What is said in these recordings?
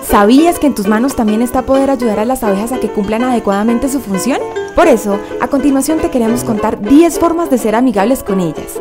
¿Sabías que en tus manos también está poder ayudar a las abejas a que cumplan adecuadamente su función? Por eso, a continuación te queremos contar 10 formas de ser amigables con ellas.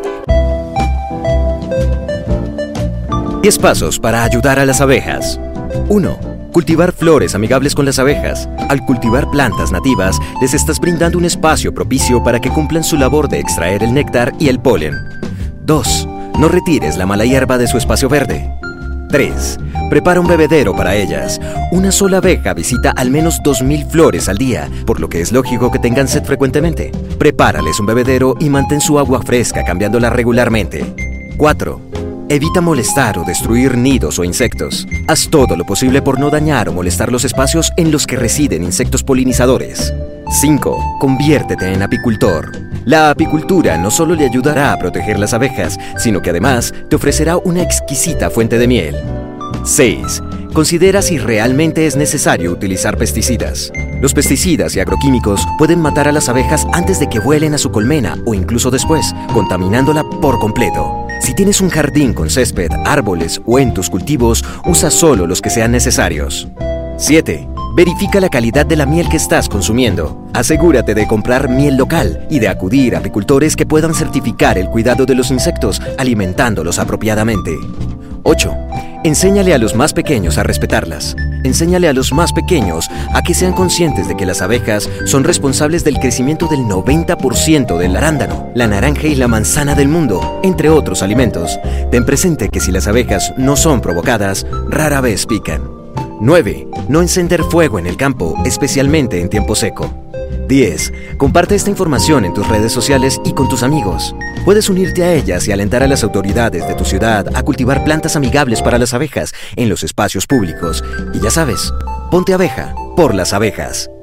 10 pasos para ayudar a las abejas. 1. Cultivar flores amigables con las abejas. Al cultivar plantas nativas, les estás brindando un espacio propicio para que cumplan su labor de extraer el néctar y el polen. 2. No retires la mala hierba de su espacio verde. 3. Prepara un bebedero para ellas. Una sola abeja visita al menos 2000 flores al día, por lo que es lógico que tengan sed frecuentemente. Prepárales un bebedero y mantén su agua fresca cambiándola regularmente. 4. Evita molestar o destruir nidos o insectos. Haz todo lo posible por no dañar o molestar los espacios en los que residen insectos polinizadores. 5. Conviértete en apicultor. La apicultura no solo le ayudará a proteger las abejas, sino que además te ofrecerá una exquisita fuente de miel. 6. Considera si realmente es necesario utilizar pesticidas. Los pesticidas y agroquímicos pueden matar a las abejas antes de que vuelen a su colmena o incluso después, contaminándola por completo. Si tienes un jardín con césped, árboles o en tus cultivos, usa solo los que sean necesarios. 7. Verifica la calidad de la miel que estás consumiendo. Asegúrate de comprar miel local y de acudir a apicultores que puedan certificar el cuidado de los insectos, alimentándolos apropiadamente. 8. Enséñale a los más pequeños a respetarlas. Enséñale a los más pequeños a que sean conscientes de que las abejas son responsables del crecimiento del 90% del arándano, la naranja y la manzana del mundo, entre otros alimentos. Ten presente que si las abejas no son provocadas, rara vez pican. 9. No encender fuego en el campo, especialmente en tiempo seco. 10. Comparte esta información en tus redes sociales y con tus amigos. Puedes unirte a ellas y alentar a las autoridades de tu ciudad a cultivar plantas amigables para las abejas en los espacios públicos. Y ya sabes, ponte abeja por las abejas.